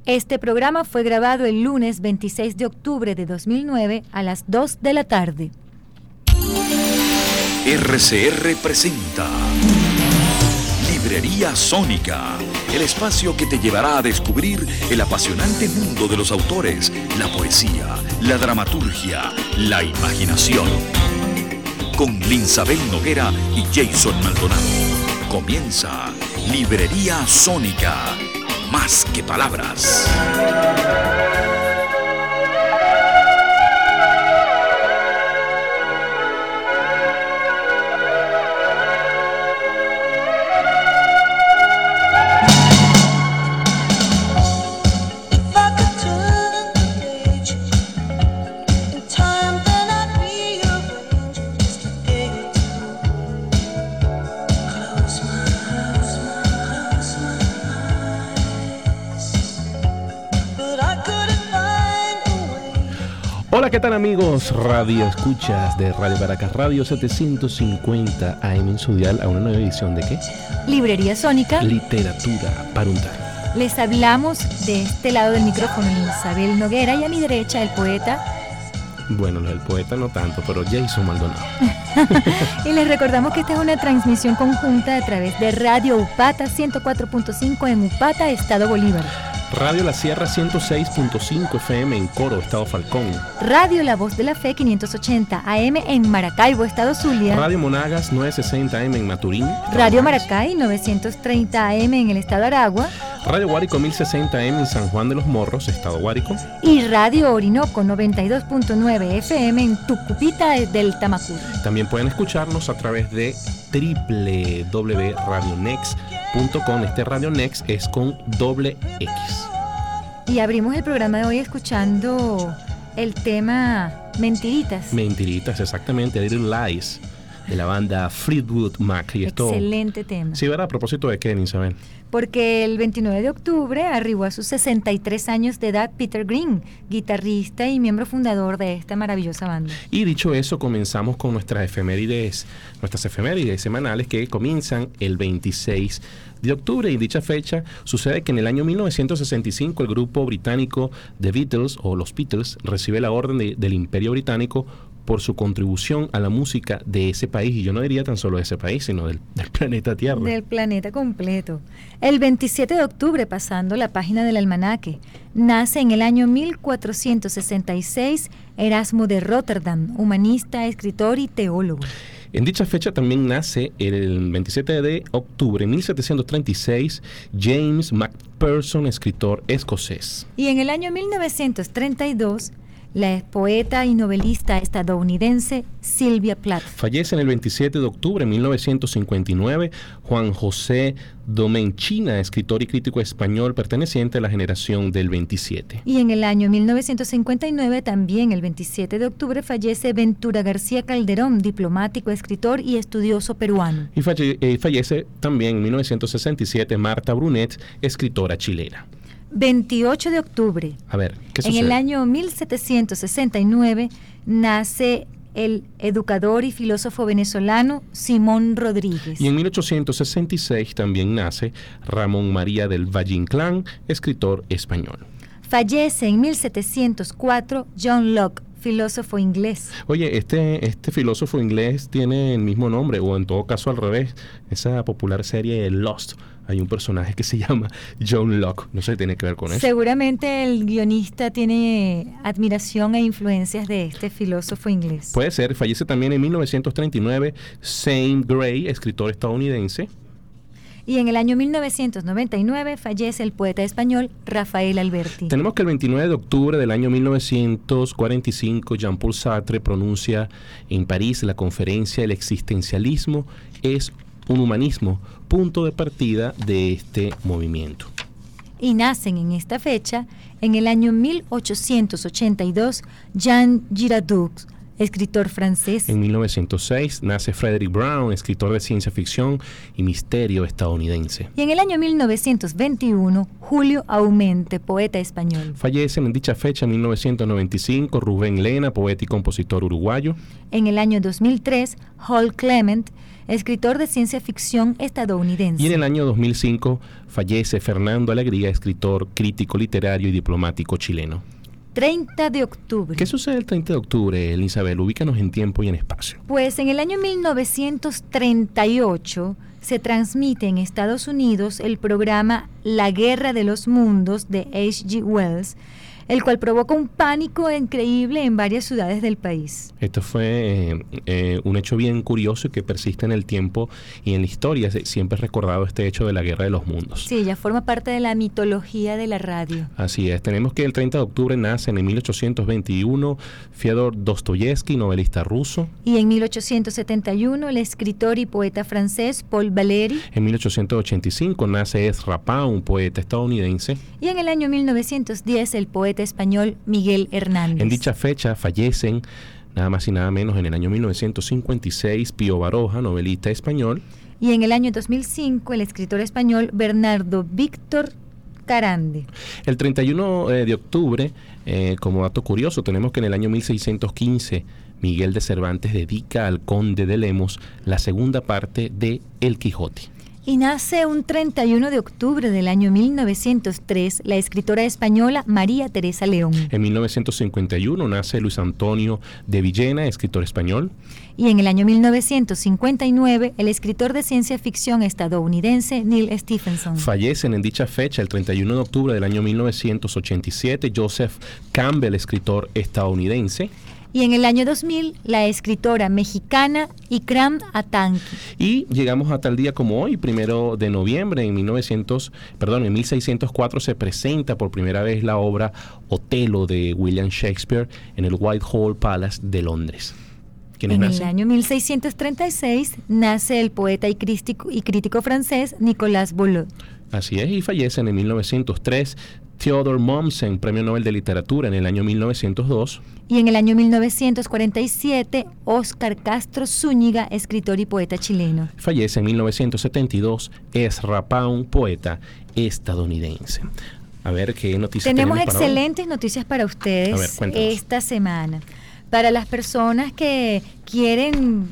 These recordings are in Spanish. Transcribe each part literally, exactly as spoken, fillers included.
Este programa fue grabado el lunes veintiséis de octubre de dos mil nueve a las dos de la tarde. R C R presenta Librería Sónica, el espacio que te llevará a descubrir el apasionante mundo de los autores, la poesía, la dramaturgia, la imaginación. Con Linsabel Noguera y Jason Maldonado. Comienza Librería Sónica, más que palabras. Hola, ¿qué tal amigos? Radio Escuchas de Radio Caracas, Radio setecientos cincuenta A M en su dial, a una nueva edición de ¿qué? Librería Sónica. Literatura para untar. Les hablamos de este lado del micrófono Isabel Noguera y a mi derecha el poeta. Bueno, el poeta no tanto, pero Jason Maldonado. Y les recordamos que esta es una transmisión conjunta a través de Radio Upata ciento cuatro punto cinco en Upata, Estado Bolívar. Radio La Sierra ciento seis punto cinco F M en Coro, Estado Falcón. Radio La Voz de la Fe quinientos ochenta A M en Maracaibo, Estado Zulia. Radio Monagas novecientos sesenta A M en Maturín. Radio Maracay novecientos treinta A M en el Estado Aragua. Radio Guárico mil sesenta A M en San Juan de los Morros, Estado Guárico. Y Radio Orinoco noventa y dos punto nueve F M en Tucupita del Tamacuro. También pueden escucharnos a través de doble u doble u doble u punto radio next punto com. Este Radio Next es con doble X. Y abrimos el programa de hoy escuchando el tema Mentiritas. Mentiritas, exactamente, Little Lies, de la banda Fleetwood Mac. Y esto, excelente tema. Sí, ¿verdad? A propósito de qué, Isabel. Porque el veintinueve de octubre arribó a sus sesenta y tres años de edad Peter Green, guitarrista y miembro fundador de esta maravillosa banda. Y dicho eso, comenzamos con nuestras efemérides, nuestras efemérides semanales que comienzan el veintiséis de octubre. Y dicha fecha sucede que en el año mil novecientos sesenta y cinco el grupo británico The Beatles o los Beatles recibe la orden de, del Imperio Británico por su contribución a la música de ese país, y yo no diría tan solo de ese país, sino del, del planeta Tierra. Del planeta completo. El veintisiete de octubre, pasando la página del almanaque, nace en el año mil cuatrocientos sesenta y seis Erasmo de Rotterdam, humanista, escritor y teólogo. En dicha fecha también nace el veintisiete de octubre de mil setecientos treinta y seis James Macpherson, escritor escocés. Y en el año mil novecientos treinta y dos la poeta y novelista estadounidense Sylvia Plath. Fallece en el veintisiete de octubre de mil novecientos cincuenta y nueve Juan José Domenchina, escritor y crítico español perteneciente a la generación del veintisiete. Y en el año mil novecientos cincuenta y nueve, también el veintisiete de octubre, fallece Ventura García Calderón, diplomático, escritor y estudioso peruano. Y falle- eh, fallece también en mil novecientos sesenta y siete Marta Brunet, escritora chilena. veintiocho de octubre. A ver, ¿qué en sucede? el año mil setecientos sesenta y nueve nace el educador y filósofo venezolano Simón Rodríguez. Y en mil ochocientos sesenta y seis también nace Ramón María del Valle Inclán, escritor español. Fallece en mil setecientos cuatro John Locke, filósofo inglés. Oye, este, este filósofo inglés tiene el mismo nombre, o en todo caso al revés. Esa popular serie Lost, hay un personaje que se llama John Locke. No sé si tiene que ver con eso. Seguramente el guionista tiene admiración e influencias de este filósofo inglés. Puede ser. Fallece también en mil novecientos treinta y nueve Zane Grey, escritor estadounidense. Y en el año mil novecientos noventa y nueve fallece el poeta español Rafael Alberti. Tenemos que el veintinueve de octubre del año mil novecientos cuarenta y cinco Jean-Paul Sartre pronuncia en París la conferencia El existencialismo es un humanismo, punto de partida de este movimiento. Y nacen en esta fecha, en el año mil ochocientos ochenta y dos, Jean Giraudoux, escritor francés. En mil novecientos seis nace Frederick Brown, escritor de ciencia ficción y misterio estadounidense. Y en el año mil novecientos veintiuno, Julio Aumente, poeta español. Fallecen en dicha fecha, en mil novecientos noventa y cinco, Rubén Lena, poeta y compositor uruguayo. En el año dos mil tres, Hal Clement, escritor de ciencia ficción estadounidense. Y en el año dos mil cinco fallece Fernando Alegría, escritor, crítico literario y diplomático chileno. treinta de octubre. ¿Qué sucede el treinta de octubre, Elizabeth? Ubícanos en tiempo y en espacio. Pues en el año mil novecientos treinta y ocho se transmite en Estados Unidos el programa La Guerra de los Mundos de H G Wells, el cual provoca un pánico increíble en varias ciudades del país. Esto fue eh, eh, un hecho bien curioso y que persiste en el tiempo y en la historia. Siempre he recordado este hecho de la Guerra de los Mundos. Sí, ya forma parte de la mitología de la radio. Así es. Tenemos que el treinta de octubre nace en mil ochocientos veintiuno Fyodor Dostoyevsky, novelista ruso. Y en mil ochocientos setenta y uno el escritor y poeta francés Paul Valéry. En mil ochocientos ochenta y cinco nace Ezra Pound, poeta estadounidense. Y en el año mil novecientos diez el poeta español Miguel Hernández. En dicha fecha fallecen nada más y nada menos en el año mil novecientos cincuenta y seis Pío Baroja, novelista español. Y en el año dos mil cinco el escritor español Bernardo Víctor Carande. El treinta y uno de octubre, eh, como dato curioso, tenemos que en el año mil seiscientos quince Miguel de Cervantes dedica al conde de Lemos la segunda parte de El Quijote. Y nace un treinta y uno de octubre del año mil novecientos tres la escritora española María Teresa León. En mil novecientos cincuenta y uno nace Luis Antonio de Villena, escritor español. Y en el año mil novecientos cincuenta y nueve el escritor de ciencia ficción estadounidense Neil Stephenson. Fallecen en dicha fecha, el treinta y uno de octubre del año mil novecientos ochenta y siete, Joseph Campbell, escritor estadounidense. Y en el año dos mil, la escritora mexicana Ikram Atanqui. Y llegamos a tal día como hoy, primero de noviembre, en mil novecientos, perdón, en mil seiscientos cuatro se presenta por primera vez la obra Otelo de William Shakespeare en el Whitehall Palace de Londres. En nacen? El año mil seiscientos treinta y seis nace el poeta y crítico, y crítico francés Nicolas Boulot. Así es, y fallecen en mil novecientos tres Theodor Mommsen, Premio Nobel de Literatura en el año mil novecientos dos. Y en el año mil novecientos cuarenta y siete, Óscar Castro Zúñiga, escritor y poeta chileno. Fallece en mil novecientos setenta y dos Ezra Pound, poeta estadounidense. A ver qué noticias tenemos. Tenemos excelentes para noticias para ustedes ver, esta semana. Para las personas que quieren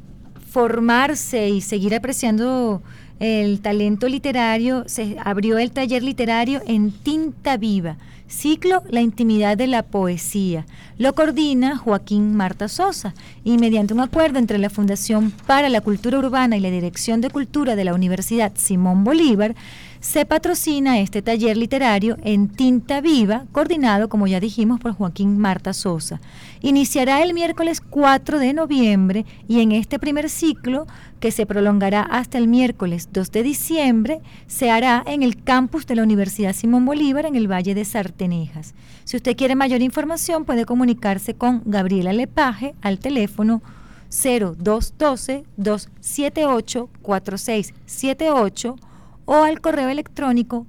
formarse y seguir apreciando el talento literario, se abrió el taller literario en Tinta Viva, ciclo La intimidad de la poesía. Lo coordina Joaquín Marta Sosa y mediante un acuerdo entre la Fundación para la Cultura Urbana y la Dirección de Cultura de la Universidad Simón Bolívar, se patrocina este taller literario en Tinta Viva, coordinado, como ya dijimos, por Joaquín Marta Sosa. Iniciará el miércoles cuatro de noviembre y en este primer ciclo, que se prolongará hasta el miércoles dos de diciembre, se hará en el campus de la Universidad Simón Bolívar en el Valle de Sartenejas. Si usted quiere mayor información, puede comunicarse con Gabriela Lepage al teléfono cero dos uno dos, dos siete ocho, cuatro seis siete ocho o al correo electrónico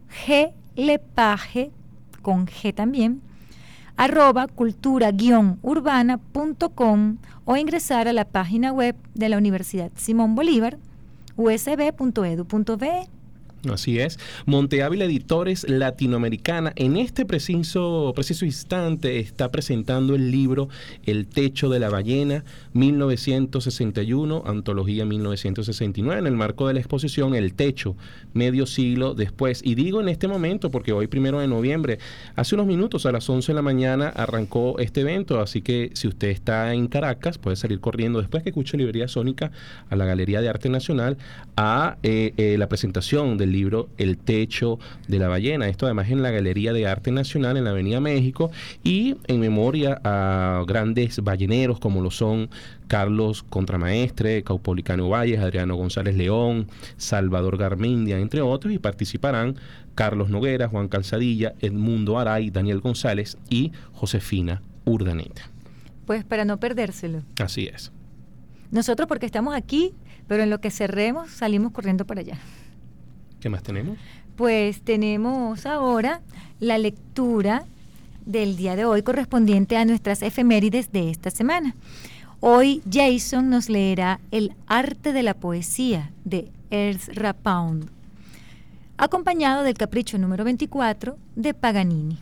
glepage, con G también, arroba cultura guion urbana punto com o ingresar a la página web de la Universidad Simón Bolívar, u s b punto edu punto b e. Así es. Monte Ávila Editores Latinoamericana en este preciso, preciso instante está presentando el libro El Techo de la Ballena, mil novecientos sesenta y uno, antología mil novecientos sesenta y nueve, en el marco de la exposición El Techo, medio siglo después. Y digo en este momento porque hoy primero de noviembre, hace unos minutos a las once de la mañana arrancó este evento, así que si usted está en Caracas puede salir corriendo después que escuche Librería Sónica a la Galería de Arte Nacional a eh, eh, la presentación del libro El Techo de la Ballena. Esto además en la Galería de Arte Nacional en la Avenida México y en memoria a grandes balleneros como lo son Carlos Contramaestre, Caupolicano Valles, Adriano González León, Salvador Garmendia, entre otros, y participarán Carlos Noguera, Juan Calzadilla, Edmundo Aray, Daniel González y Josefina Urdaneta. Pues para no perdérselo. Así es. Nosotros porque estamos aquí, pero en lo que cerremos salimos corriendo para allá. ¿Qué más tenemos? Pues tenemos ahora la lectura del día de hoy, correspondiente a nuestras efemérides de esta semana. Hoy Jason nos leerá El arte de la poesía de Ezra Pound, acompañado del capricho número veinticuatro de Paganini.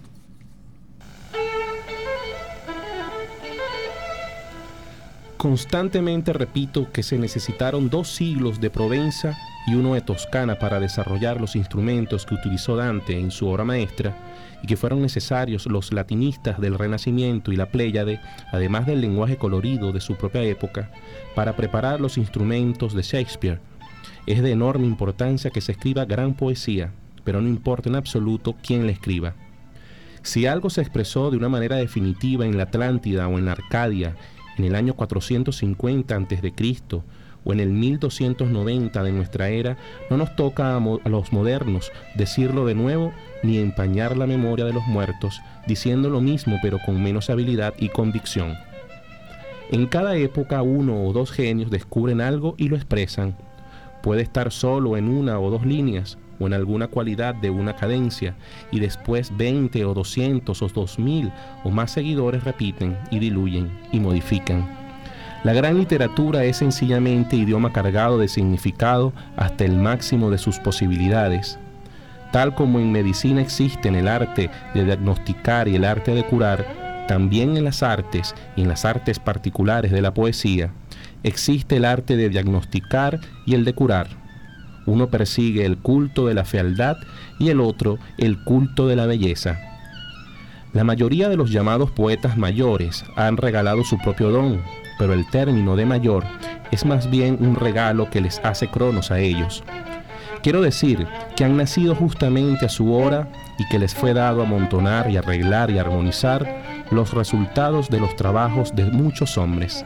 Constantemente repito que se necesitaron dos siglos de Provenza y uno de Toscana para desarrollar los instrumentos que utilizó Dante en su obra maestra, y que fueron necesarios los latinistas del Renacimiento y la Pléyade, además del lenguaje colorido de su propia época, para preparar los instrumentos de Shakespeare. Es de enorme importancia que se escriba gran poesía, pero no importa en absoluto quién la escriba. Si algo se expresó de una manera definitiva en la Atlántida o en la Arcadia, en el año cuatrocientos cincuenta antes de Cristo o en el mil doscientos noventa de nuestra era, no nos toca a, mo- a los modernos decirlo de nuevo ni empañar la memoria de los muertos diciendo lo mismo pero con menos habilidad y convicción. En cada época uno o dos genios descubren algo y lo expresan. Puede estar solo en una o dos líneas o en alguna cualidad de una cadencia, y después veinte o doscientos o dos mil o más seguidores repiten y diluyen y modifican. La gran literatura es sencillamente idioma cargado de significado hasta el máximo de sus posibilidades. Tal como en medicina existen el arte de diagnosticar y el arte de curar, también en las artes y en las artes particulares de la poesía existe el arte de diagnosticar y el de curar. Uno persigue el culto de la fealdad y el otro el culto de la belleza. La mayoría de los llamados poetas mayores han regalado su propio don, pero el término de mayor es más bien un regalo que les hace Cronos a ellos. Quiero decir que han nacido justamente a su hora y que les fue dado amontonar y arreglar y armonizar los resultados de los trabajos de muchos hombres.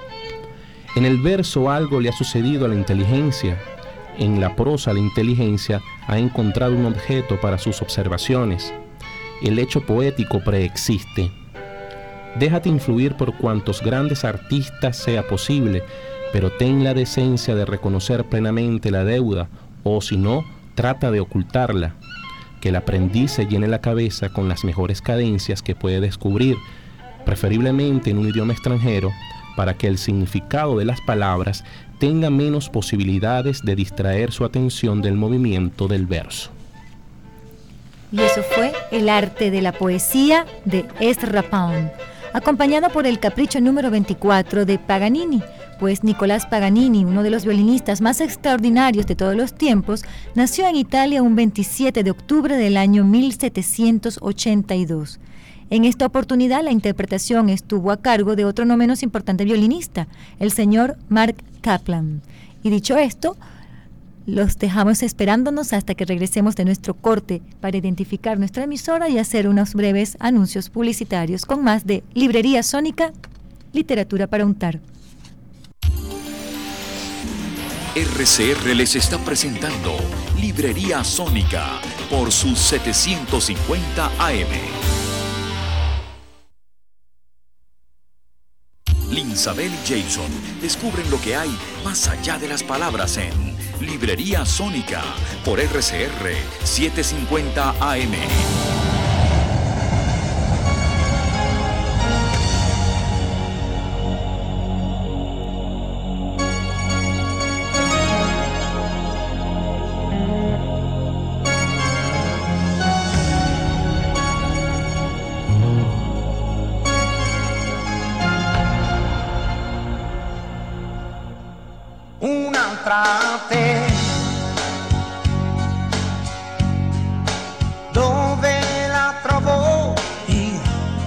En el verso algo le ha sucedido a la inteligencia. En la prosa la inteligencia ha encontrado un objeto para sus observaciones. El hecho poético preexiste. Déjate influir por cuantos grandes artistas sea posible, pero ten la decencia de reconocer plenamente la deuda, o si no, trata de ocultarla. Que el aprendiz se llene la cabeza con las mejores cadencias que puede descubrir, preferiblemente en un idioma extranjero, para que el significado de las palabras tenga menos posibilidades de distraer su atención del movimiento del verso. Y eso fue El arte de la poesía de Ezra Pound, acompañado por el capricho número veinticuatro de Paganini, pues Nicolás Paganini, uno de los violinistas más extraordinarios de todos los tiempos, nació en Italia un veintisiete de octubre del año mil setecientos ochenta y dos. En esta oportunidad la interpretación estuvo a cargo de otro no menos importante violinista, el señor Mark Kaplan. Y dicho esto, los dejamos esperándonos hasta que regresemos de nuestro corte para identificar nuestra emisora y hacer unos breves anuncios publicitarios con más de Librería Sónica, literatura para untar. R C R les está presentando Librería Sónica por sus setecientos cincuenta A M. Linsabel y Jason descubren lo que hay más allá de las palabras en Librería Sónica por R C R setecientos cincuenta A M. Un'altra te, dove la trovo io,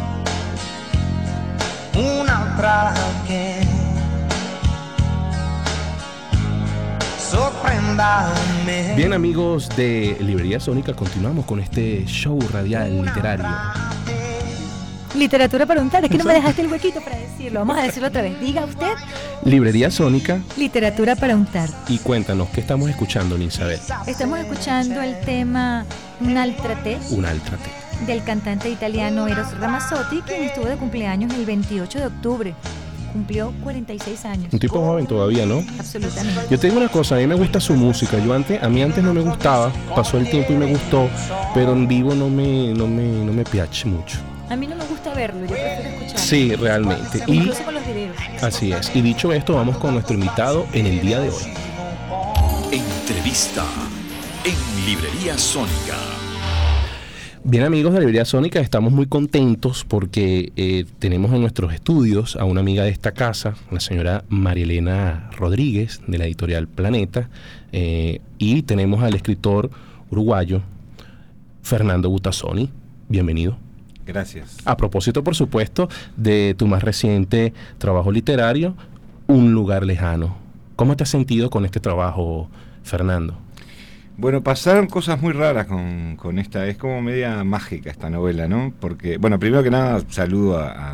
un'altra che sorprendame. Bien, amigos de Librería Sónica, continuamos con este show radial literario. Literatura para untar, es que no me dejaste el huequito para decirlo. Vamos a decirlo otra vez. Diga usted. Librería Sónica. Literatura para untar. Y cuéntanos, ¿qué estamos escuchando, Linsabel? Estamos escuchando el tema Un'altra te, Un'altra te, del cantante italiano Eros Ramazzotti, quien estuvo de cumpleaños el veintiocho de octubre. Cumplió cuarenta y seis años. Un tipo joven todavía, ¿no? Absolutamente. Yo tengo una cosa, a mí me gusta su música. Yo antes, a mí antes no me gustaba, pasó el tiempo y me gustó, pero en vivo no me, no me, no me piace mucho. A mí no me gusta verlo, yo prefiero escucharlo. Sí, realmente. Y Incluso con los videos. así es. Y dicho esto, vamos con nuestro invitado en el día de hoy. Entrevista en Librería Sónica. Bien, amigos de Librería Sónica, estamos muy contentos porque eh, tenemos en nuestros estudios a una amiga de esta casa, la señora María Elena Rodríguez, de la editorial Planeta, eh, y tenemos al escritor uruguayo Fernando Butazzoni. Bienvenido. Gracias. A propósito, por supuesto, de tu más reciente trabajo literario, Un lugar lejano. ¿Cómo te has sentido con este trabajo, Fernando? Bueno, pasaron cosas muy raras con, con esta, es como media mágica esta novela, ¿no? Porque, bueno, primero que nada, saludo a, a,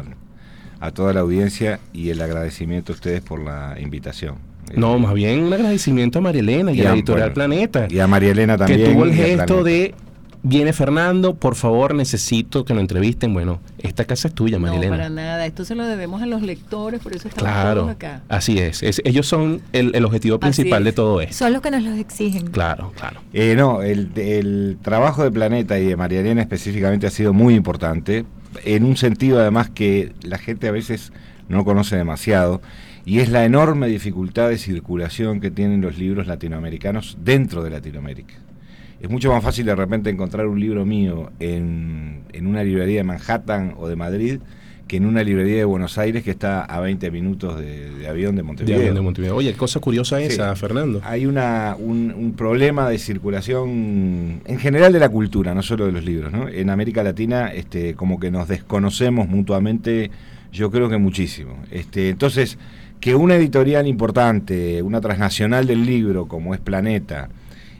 a toda la audiencia y el agradecimiento a ustedes por la invitación. No, eh, más bien un agradecimiento a María Elena y, y a la a, editorial bueno, Planeta. Y a María Elena también. Que tuvo el y a gesto Planeta. de, viene Fernando, por favor, necesito que lo entrevisten. Bueno, esta casa es tuya, María No, Elena. para nada. Esto se lo debemos a los lectores, por eso estamos Claro, todos acá. así es. es ellos son el, el objetivo Así principal es. de todo esto. Son los que nos los exigen. Claro, claro. Eh, no, el, el trabajo de Planeta y de María Elena específicamente ha sido muy importante, en un sentido además que la gente a veces no conoce demasiado, y es la enorme dificultad de circulación que tienen los libros latinoamericanos dentro de Latinoamérica. Es mucho más fácil de repente encontrar un libro mío en, en una librería de Manhattan o de Madrid que en una librería de Buenos Aires que está a veinte minutos de, de avión de De, Montevideo. de Montevideo. Oye, cosa curiosa esa, Sí. Fernando. Hay una, un, un problema de circulación en general de la cultura, no solo de los libros, ¿no? En América Latina, este, como que nos desconocemos mutuamente, yo creo que muchísimo. Este, entonces, que una editorial importante, una transnacional del libro, como es Planeta,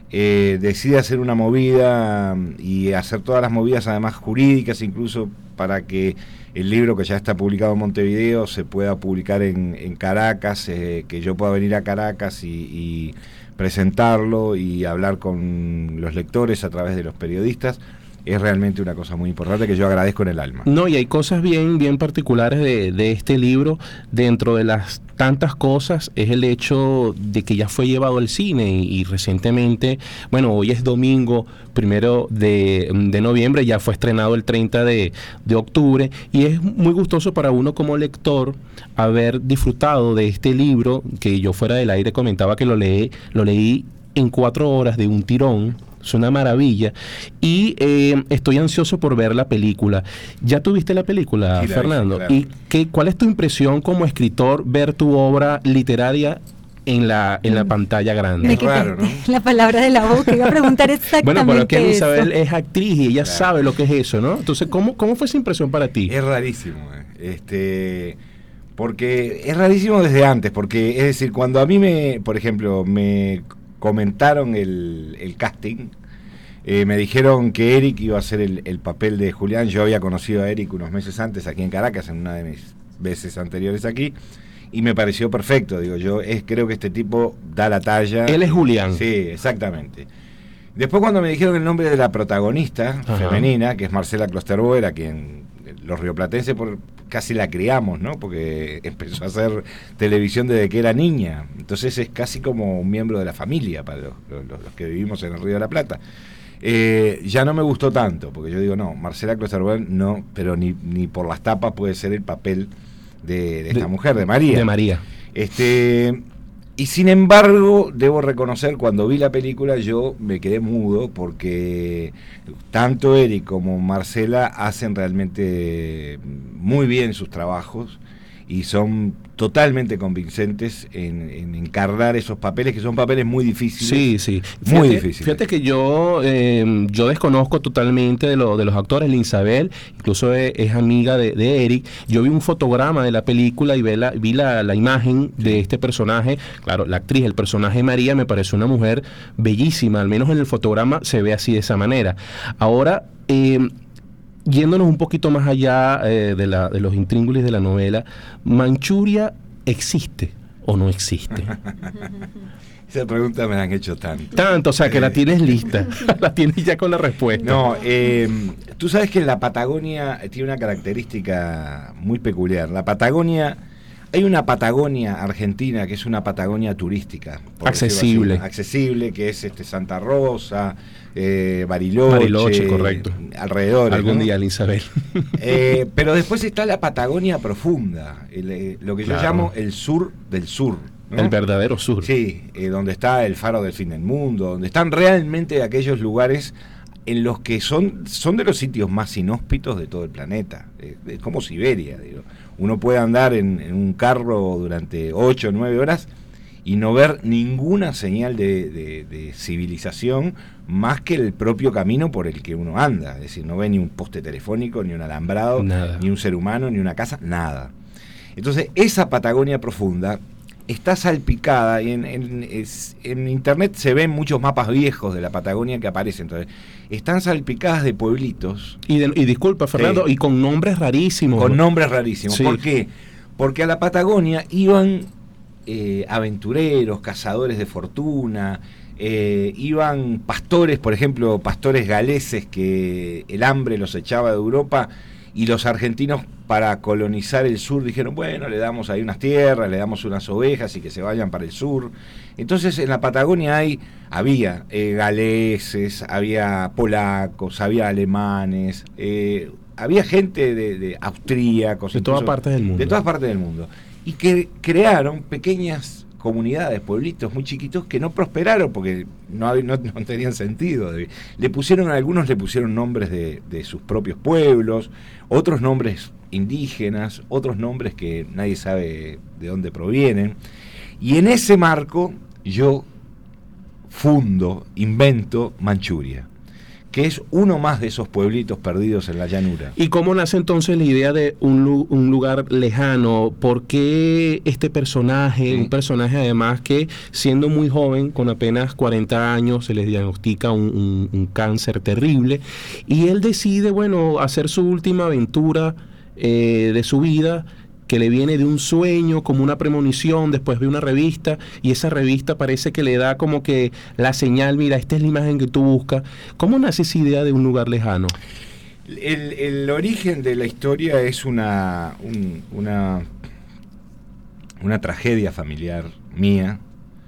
eh, decide hacer una movida y hacer todas las movidas, además jurídicas, incluso para que el libro que ya está publicado en Montevideo se pueda publicar en, en Caracas, eh, que yo pueda venir a Caracas y, y presentarlo y hablar con los lectores a través de los periodistas, es realmente una cosa muy importante que yo agradezco en el alma. No, y hay cosas bien, bien particulares de, de este libro. Dentro de las tantas cosas es el hecho de que ya fue llevado al cine y, y recientemente, bueno, hoy es domingo primero de, de noviembre, ya fue estrenado el treinta de octubre, y es muy gustoso para uno como lector haber disfrutado de este libro, que yo fuera del aire comentaba que lo leí, lo leí en cuatro horas de un tirón. Es una maravilla. Y eh, estoy ansioso por ver la película. ¿Ya tuviste la película, Sí, la Fernando? vi, claro. ¿Y qué, cuál es tu impresión como escritor ver tu obra literaria en la, en la pantalla grande? Me Es quité raro, ¿no? la palabra de la boca. Iba a preguntar exactamente Bueno, pero es que eso. Isabel es actriz y ella Claro. sabe lo que es eso, ¿no? Entonces, ¿cómo, cómo fue esa impresión para ti? Es rarísimo, eh. este, porque es rarísimo desde antes, porque es decir, cuando a mí me, por ejemplo, me comentaron el, el casting, eh, me dijeron que Eric iba a hacer el, el papel de Julián. Yo había conocido a Eric unos meses antes aquí en Caracas, en una de mis veces anteriores aquí, y me pareció perfecto. Digo, yo es, creo que este tipo da la talla. Él es Julián. Sí, exactamente. Después, cuando me dijeron el nombre de la protagonista Ajá. femenina, que es Marcela Klosterboer, a quien los rioplatenses por, casi la criamos, ¿no? Porque empezó a hacer televisión desde que era niña. Entonces es casi como un miembro de la familia para los, los, los que vivimos en el Río de la Plata. Eh, ya no me gustó tanto, porque yo digo, no, Marcela Klosterboer no, pero ni, ni por las tapas puede ser el papel de, de esta De- mujer, de María. De María. Este, y sin embargo, debo reconocer, cuando vi la película yo me quedé mudo, porque tanto Eric como Marcela hacen realmente muy bien sus trabajos y son totalmente convincentes en, en encarnar esos papeles, que son papeles muy difíciles. Sí, sí. Muy Fíjate- difíciles. Fíjate que yo eh, yo desconozco totalmente de, lo, de los actores. Isabel, incluso es, es amiga de, de Eric. Yo vi un fotograma de la película y vi la, vi la, la imagen de este personaje. Claro, la actriz, el personaje María, me parece una mujer bellísima. Al menos en el fotograma se ve así de esa manera. Ahora, eh, yéndonos un poquito más allá eh, de, la, de los intríngulis de la novela, ¿Manchuria existe o no existe? Esa pregunta me la han hecho tanto. Tanto, o sea, que la Eh, tienes lista, la tienes ya con la respuesta. No, eh, tú sabes que la Patagonia tiene una característica muy peculiar. La Patagonia, hay una Patagonia argentina que es una Patagonia turística, por decirlo Accesible. así, accesible, que es este Santa Rosa, eh, Bariloche, Bariloche, correcto. Alrededor. Algún ¿no? día, Isabel. Eh, pero después está la Patagonia profunda, el, eh, lo que Claro. yo llamo el sur del sur, ¿no? El verdadero sur. Sí, eh, donde está el faro del fin del mundo, donde están realmente aquellos lugares en los que son, son de los sitios más inhóspitos de todo el planeta. Eh, es como Siberia, digo. Uno puede andar en, en un carro durante ocho o nueve horas y no ver ninguna señal de, de, de civilización más que el propio camino por el que uno anda. Es decir, no ve ni un poste telefónico, ni un alambrado, Nada. ni un ser humano, ni una casa, nada. Entonces, esa Patagonia profunda está salpicada, y en, en, es, en internet se ven muchos mapas viejos de la Patagonia que aparecen. Entonces, están salpicadas de pueblitos. Y, de- y disculpa, Fernando, Sí. y con nombres rarísimos. Con nombres rarísimos. Sí. ¿Por qué? Porque a la Patagonia iban eh, aventureros, cazadores de fortuna, eh, iban pastores, por ejemplo, pastores galeses que el hambre los echaba de Europa, y los argentinos, para colonizar el sur, dijeron, bueno, le damos ahí unas tierras, le damos unas ovejas y que se vayan para el sur. Entonces en la Patagonia hay, había eh, galeses, había polacos, había alemanes, eh, había gente de, de austríacos. De todas incluso, partes del mundo. De todas partes del mundo. Y que crearon pequeñas comunidades, pueblitos muy chiquitos que no prosperaron porque no, hab- no, no tenían sentido. Le pusieron, algunos le pusieron nombres de, de sus propios pueblos, otros nombres indígenas, otros nombres que nadie sabe de dónde provienen. Y en ese marco yo fundo, invento Manchuria, que es uno más de esos pueblitos perdidos en la llanura. ¿Y cómo nace entonces la idea de un, lu- un lugar lejano? ¿Por qué este personaje, Sí. un personaje además que siendo muy joven, con apenas cuarenta años, se le diagnostica un, un- un cáncer terrible, y él decide, bueno, hacer su última aventura eh, de su vida, que le viene de un sueño, como una premonición, después ve una revista, y esa revista parece que le da como que la señal, mira, esta es la imagen que tú buscas. ¿Cómo nace esa idea de un lugar lejano? El, el origen de la historia es una, un- una, una tragedia familiar mía,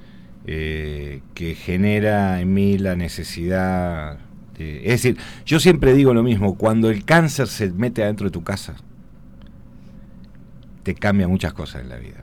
eh, que genera en mí la necesidad de, es decir, yo siempre digo lo mismo, cuando el cáncer se mete adentro de tu casa, te cambia muchas cosas en la vida.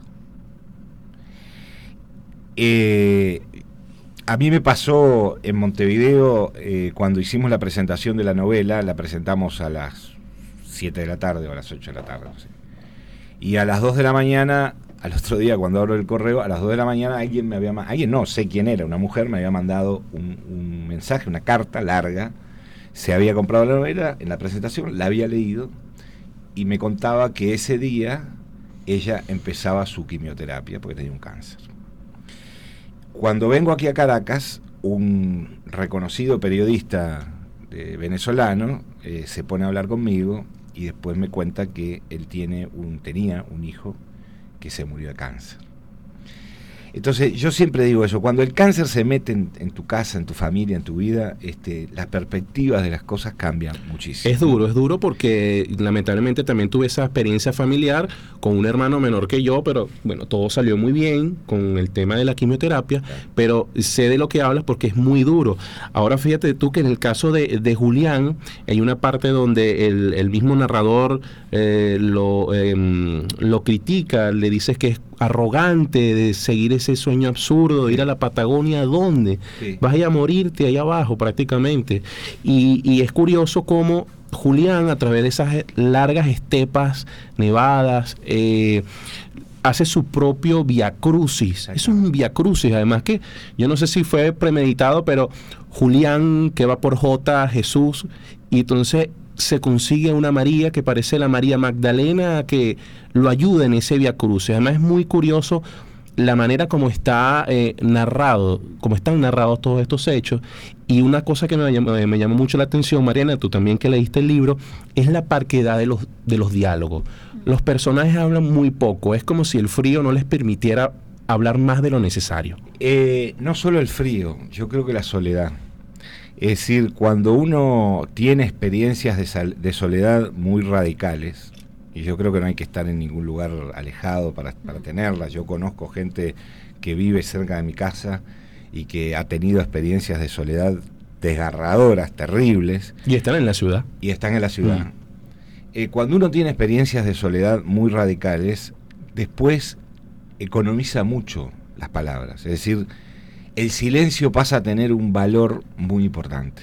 Eh, a mí me pasó en Montevideo, eh, cuando hicimos la presentación de la novela, la presentamos a las siete de la tarde o a las ocho de la tarde, no sé. Y a las dos de la mañana, al otro día cuando abro el correo, a las dos de la mañana alguien me había ma- alguien no, sé quién era, una mujer me había mandado un, un mensaje, una carta larga, se había comprado la novela en la presentación, la había leído y me contaba que ese día ella empezaba su quimioterapia porque tenía un cáncer. Cuando vengo aquí a Caracas, un reconocido periodista eh, venezolano eh, se pone a hablar conmigo y después me cuenta que él tiene un, tenía un hijo que se murió de cáncer. Entonces yo siempre digo eso, cuando el cáncer se mete en, en tu casa, en tu familia, en tu vida, este, las perspectivas de las cosas cambian muchísimo. Es duro, es duro porque lamentablemente también tuve esa experiencia familiar con un hermano menor que yo, pero bueno, todo salió muy bien con el tema de la quimioterapia, pero sé de lo que hablas porque es muy duro. Ahora fíjate tú que en el caso de, de Julián, hay una parte donde el, el mismo narrador eh, lo, eh, lo critica, le dices que es arrogante de seguir ese sueño absurdo de ir a la Patagonia. ¿A dónde? Sí. Vas a ir a morirte allá abajo prácticamente. Y, y es curioso cómo Julián, a través de esas largas estepas nevadas, eh, hace su propio viacrucis. Es un viacrucis, además que yo no sé si fue premeditado, pero Julián, que va por J, Jesús, y entonces se consigue una María que parece la María Magdalena que lo ayuda en ese viacrucis. Además es muy curioso la manera como está eh, narrado, como están narrados todos estos hechos. Y una cosa que me llamó, me llamó mucho la atención, Mariana, tú también que leíste el libro, es la parquedad de los, de los diálogos. Los personajes hablan muy poco, es como si el frío no les permitiera hablar más de lo necesario. Eh, no solo el frío, yo creo que la soledad. Es decir, cuando uno tiene experiencias de, sal- de soledad muy radicales, y yo creo que no hay que estar en ningún lugar alejado para, para tenerlas. Yo conozco gente que vive cerca de mi casa y que ha tenido experiencias de soledad desgarradoras, terribles. Y están en la ciudad. Y están en la ciudad. Mm. Eh, cuando uno tiene experiencias de soledad muy radicales, después economiza mucho las palabras. Es decir, el silencio pasa a tener un valor muy importante.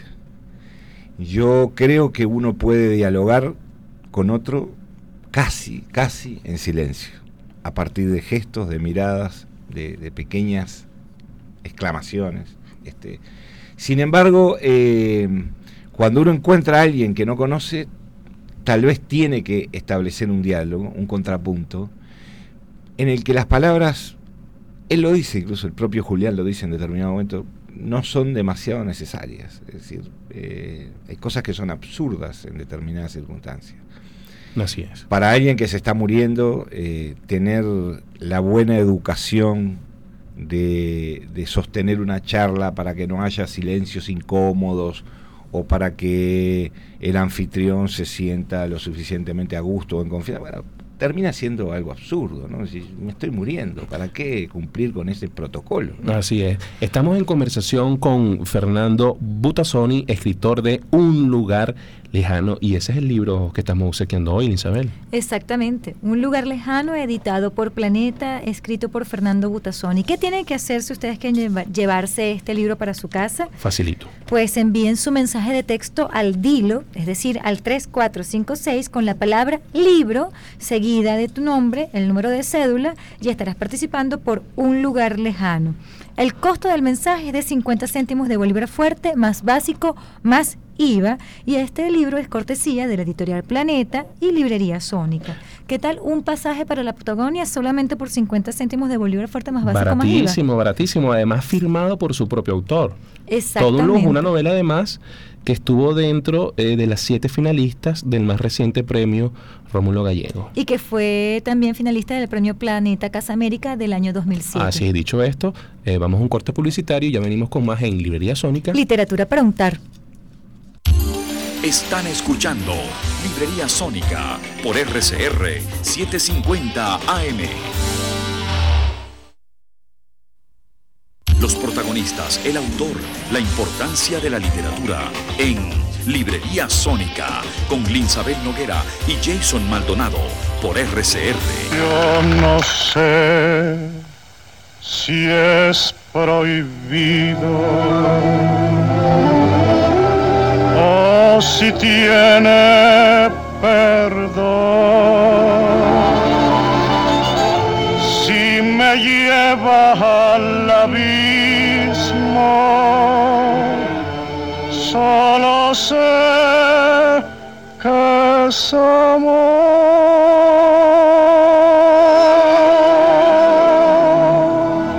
Yo creo que uno puede dialogar con otro casi, casi en silencio, a partir de gestos, de miradas, de, de pequeñas exclamaciones. Este, sin embargo, eh, cuando uno encuentra a alguien que no conoce, tal vez tiene que establecer un diálogo, un contrapunto, en el que las palabras, él lo dice, incluso el propio Julián lo dice en determinado momento, no son demasiado necesarias. Es decir, eh, hay cosas que son absurdas en determinadas circunstancias. Así es. Para alguien que se está muriendo, eh, tener la buena educación de, de sostener una charla para que no haya silencios incómodos o para que el anfitrión se sienta lo suficientemente a gusto o en confianza, bueno, termina siendo algo absurdo, ¿no? Si me estoy muriendo, ¿para qué cumplir con ese protocolo, ¿no? Así es. Estamos en conversación con Fernando Butazzoni, escritor de Un lugar lejano, y ese es el libro que estamos obsequiando hoy, Isabel. Exactamente, Un lugar lejano, editado por Planeta, escrito por Fernando Butazzoni. ¿Qué tienen que hacer si ustedes quieren lleva- llevarse este libro para su casa? Facilito. Pues envíen su mensaje de texto al Dilo, es decir, al tres cuatro cinco seis con la palabra libro, seguida de tu nombre, el número de cédula, y estarás participando por Un lugar lejano. El costo del mensaje es de cincuenta céntimos de bolívar fuerte, más básico, más I V A, y este libro es cortesía de la editorial Planeta y Librería Sónica. ¿Qué tal un pasaje para la Patagonia solamente por cincuenta céntimos de bolívar fuerte, más básico, más I V A? Baratísimo, baratísimo, además firmado por su propio autor. Exactamente. Todo un lujo, una novela además que estuvo dentro eh, de las siete finalistas del más reciente premio Rómulo Gallego. Y que fue también finalista del premio Planeta Casa América del año dos mil siete. Así, dicho esto, eh, vamos a un corte publicitario y ya venimos con más en Librería Sónica. Literatura para untar. Están escuchando Librería Sónica por R C R setecientos cincuenta A M. Los protagonistas, el autor, la importancia de la literatura en Librería Sónica con Linsabel Noguera y Jason Maldonado por R C R. Yo no sé si es prohibido o si tiene perdón, si me lleva al abismo, solo sé que es amor.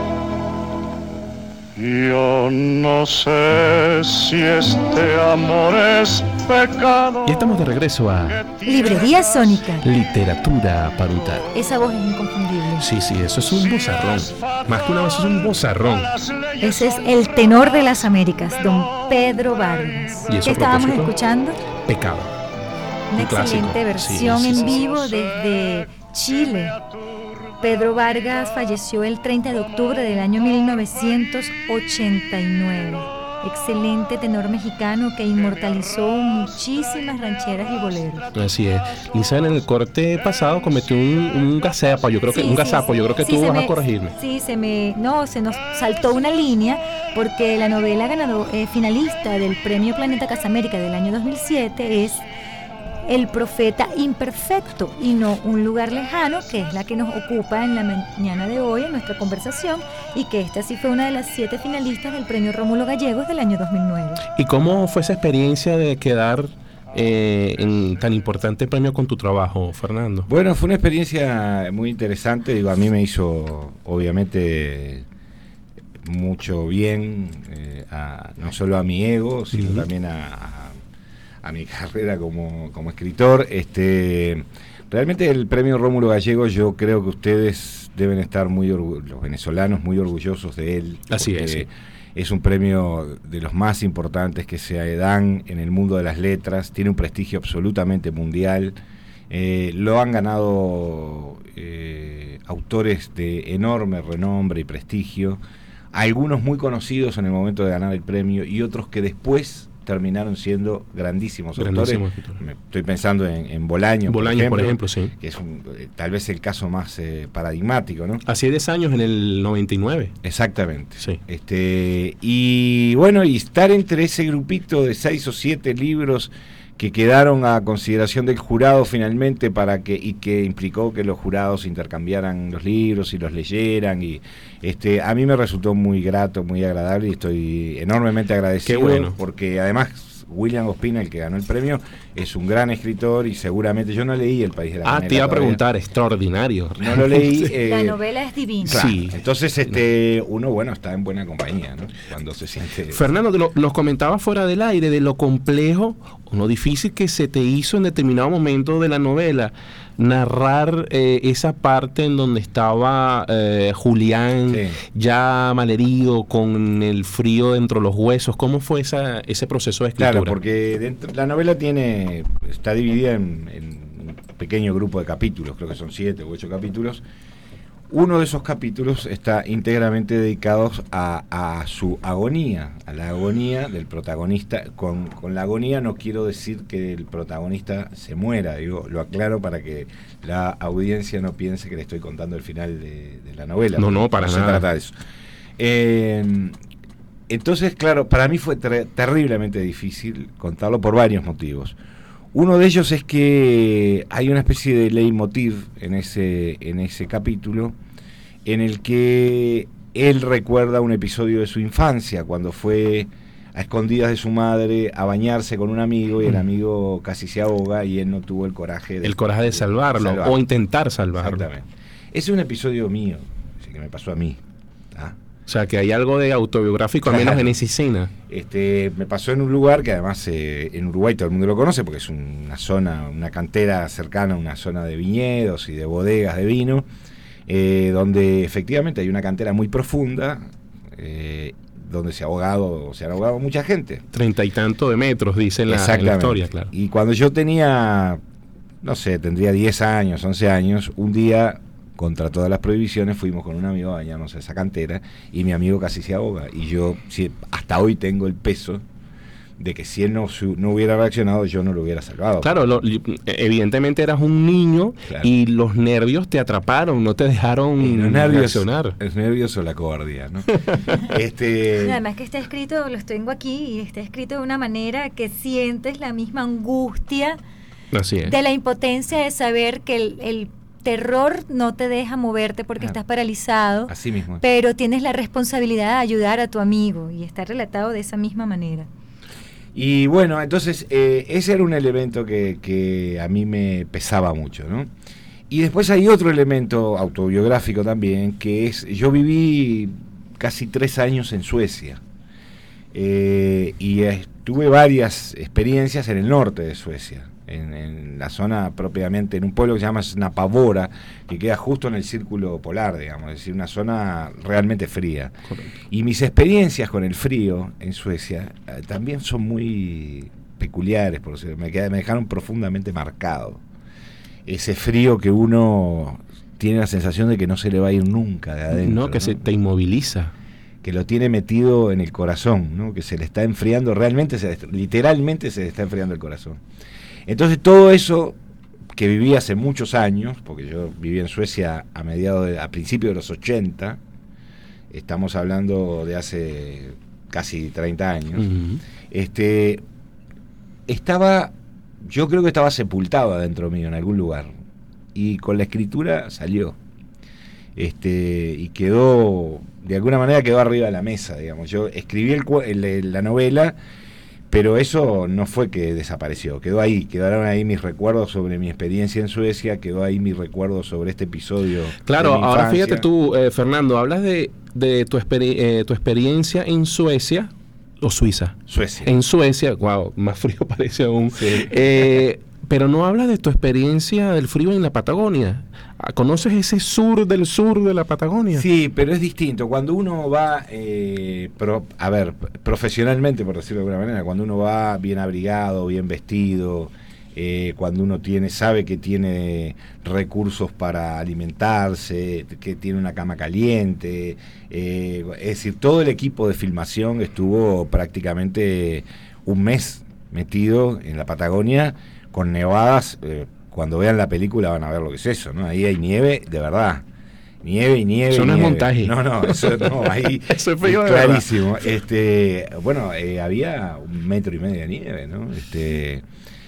Yo no sé si este amor es pecado. Y estamos de regreso a Librería Sónica. Literatura para untar. Esa voz es inconfundible. Sí, sí, eso es un bozarrón. Más que una voz, es un bozarrón. Ese es el tenor de las Américas, don Pedro Vargas. ¿Y eso ¿Qué a estábamos propósito? escuchando? Pecado. Una Un clásico. excelente versión Sí, sí, en sí, vivo sí. desde Chile. Pedro Vargas falleció el treinta de octubre del año mil novecientos ochenta y nueve. Excelente tenor mexicano que inmortalizó muchísimas rancheras y boleros. Así es. Isabel, en el corte pasado cometió un, un gazapo, yo creo que Sí, un sí, gazapo, yo creo que sí, tú se vas me- a corregirme. Sí, se me, no, se nos saltó una línea porque la novela ganador, eh, finalista del Premio Planeta Casa América del año dos mil siete es El Profeta Imperfecto y no Un lugar lejano, que es la que nos ocupa en la mañana de hoy en nuestra conversación, y que esta sí fue una de las siete finalistas del Premio Rómulo Gallegos del año dos mil nueve. ¿Y cómo fue esa experiencia de quedar eh, en tan importante premio con tu trabajo, Fernando? Bueno, fue una experiencia muy interesante. Digo, a mí me hizo, obviamente, mucho bien, eh, a- no solo a mi ego, sino Ujú. también a, a- a mi carrera como, como escritor. Este, realmente el premio Rómulo Gallego, yo creo que ustedes deben estar muy orgu- los venezolanos muy orgullosos de él. Así porque es, sí. Es un premio de los más importantes que se dan en el mundo de las letras, tiene un prestigio absolutamente mundial. Eh, lo han ganado eh, autores de enorme renombre y prestigio. algunos muy conocidos en el momento de ganar el premio y otros que después terminaron siendo grandísimos Grandísimo autores. escritor. Me estoy pensando en, en Bolaño, Bolaño, por ejemplo, por ejemplo, sí. que es un, eh, tal vez el caso más eh, paradigmático, ¿no? Hace diez años, en el noventa y nueve. Exactamente. Sí. Este, y bueno, y estar entre ese grupito de seis o siete libros que quedaron a consideración del jurado finalmente para que y que implicó que los jurados intercambiaran los libros y los leyeran y este a mí me resultó muy grato, muy agradable y estoy enormemente agradecido. Qué bueno. Porque además William Ospina, el que ganó el premio, es un gran escritor y seguramente yo no leí El País de la Ah, Canela te iba a todavía. preguntar, extraordinario. No lo leí. eh, La novela es divina. claro. Sí. Entonces, este, uno, bueno, está en buena compañía, ¿no? Cuando se siente. Fernando, te lo, los comentaba fuera del aire de lo complejo o lo difícil que se te hizo en determinado momento de la novela narrar eh, esa parte en donde estaba eh, Julián Sí. ya malherido con el frío dentro de los huesos. ¿Cómo fue esa, ese proceso de escritura? Claro, porque dentro, la novela tiene está dividida en, en un pequeño grupo de capítulos, creo que son siete u ocho capítulos. Uno de esos capítulos está íntegramente dedicado a, a su agonía, a la agonía del protagonista. Con, con la agonía no quiero decir que el protagonista se muera, digo, lo aclaro para que la audiencia no piense que le estoy contando el final de, de la novela. No, no, para se nada. trata de eso. Eh, entonces, claro, para mí fue ter- terriblemente difícil contarlo por varios motivos. Uno de ellos es que hay una especie de leitmotiv en ese, en ese capítulo en el que él recuerda un episodio de su infancia, cuando fue a escondidas de su madre a bañarse con un amigo y el amigo casi se ahoga y él no tuvo el coraje de, El coraje de salvarlo, salvarlo. o intentar salvarlo. Exactamente. Ese es un episodio mío, así que me pasó a mí. ¿Ah? O sea, que hay algo de autobiográfico, al menos Claro. en esa escena. Este, me pasó en un lugar que además eh, en Uruguay todo el mundo lo conoce porque es una zona, una cantera cercana a una zona de viñedos y de bodegas de vino, eh, donde efectivamente hay una cantera muy profunda, eh, donde se ha ahogado, se ha ahogado mucha gente. Treinta y tanto de metros, dice en la, en la historia, claro. Y cuando yo tenía, no sé, tendría diez años, once años, un día, contra todas las prohibiciones, fuimos con un amigo a bañarnos a esa cantera y mi amigo casi se ahoga. Y yo si, hasta hoy tengo el peso de que si él no, su, no hubiera reaccionado, yo no lo hubiera salvado. Claro, lo, evidentemente eras un niño, Claro. y los nervios te atraparon, no te dejaron Y los nervios, reaccionar. los nervios o la cordia, ¿no? este, Además que está escrito, lo tengo aquí, y está escrito de una manera que sientes la misma angustia Así es. de la impotencia de saber que el, el terror no te deja moverte porque Claro. estás paralizado, así mismo. pero tienes la responsabilidad de ayudar a tu amigo, y está relatado de esa misma manera. Y bueno, entonces eh, ese era un elemento que, que a mí me pesaba mucho, ¿no? Y después hay otro elemento autobiográfico también, que es, yo viví casi tres años en Suecia, eh, y eh, tuve varias experiencias en el norte de Suecia, en, en la zona propiamente, en un pueblo que se llama Snapavora, que queda justo en el círculo polar, digamos, es decir, una zona realmente fría. Correcto. Y mis experiencias con el frío en Suecia eh, también son muy peculiares, por decirlo, me, queda- me dejaron profundamente marcado. Ese frío que uno tiene la sensación de que no se le va a ir nunca de adentro. No, que ¿no? se te inmoviliza. Que lo tiene metido en el corazón, ¿no? Que se le está enfriando, realmente, se le- literalmente se le está enfriando el corazón. Entonces todo eso que viví hace muchos años, porque yo viví en Suecia a mediados de, a principios de los ochenta, estamos hablando de hace casi treinta años, Ujú. este, estaba, yo creo que estaba sepultado adentro mío en algún lugar, y con la escritura salió, este, y quedó, de alguna manera quedó arriba de la mesa, digamos. Yo escribí el, cu- el- el- la novela, pero eso no fue que desapareció, quedó ahí, quedaron ahí mis recuerdos sobre mi experiencia en Suecia, quedó ahí mis recuerdos sobre este episodio. Claro, de mi ahora infancia. fíjate tú, eh, Fernando, hablas de, de tu, experi- eh, tu experiencia en Suecia o Suiza. Suecia. En Suecia, wow, más frío parece aún. Sí. Eh, pero no hablas de tu experiencia del frío en la Patagonia. Ah, ¿conoces ese sur del sur de la Patagonia? Sí, pero es distinto. Cuando uno va, eh, pro- a ver, profesionalmente, por decirlo de alguna manera, cuando uno va bien abrigado, bien vestido, eh, cuando uno tiene, sabe que tiene recursos para alimentarse, que tiene una cama caliente, eh, es decir, todo el equipo de filmación estuvo prácticamente un mes metido en la Patagonia con nevadas. Eh, cuando vean la película van a ver lo que es eso, ¿no? Ahí hay nieve de verdad. Nieve y nieve. Eso y no nieve. es montaje. No, no, eso no, ahí eso es frío de clarísimo. verdad. Este, bueno, eh, había un metro y medio de nieve, ¿no? Este,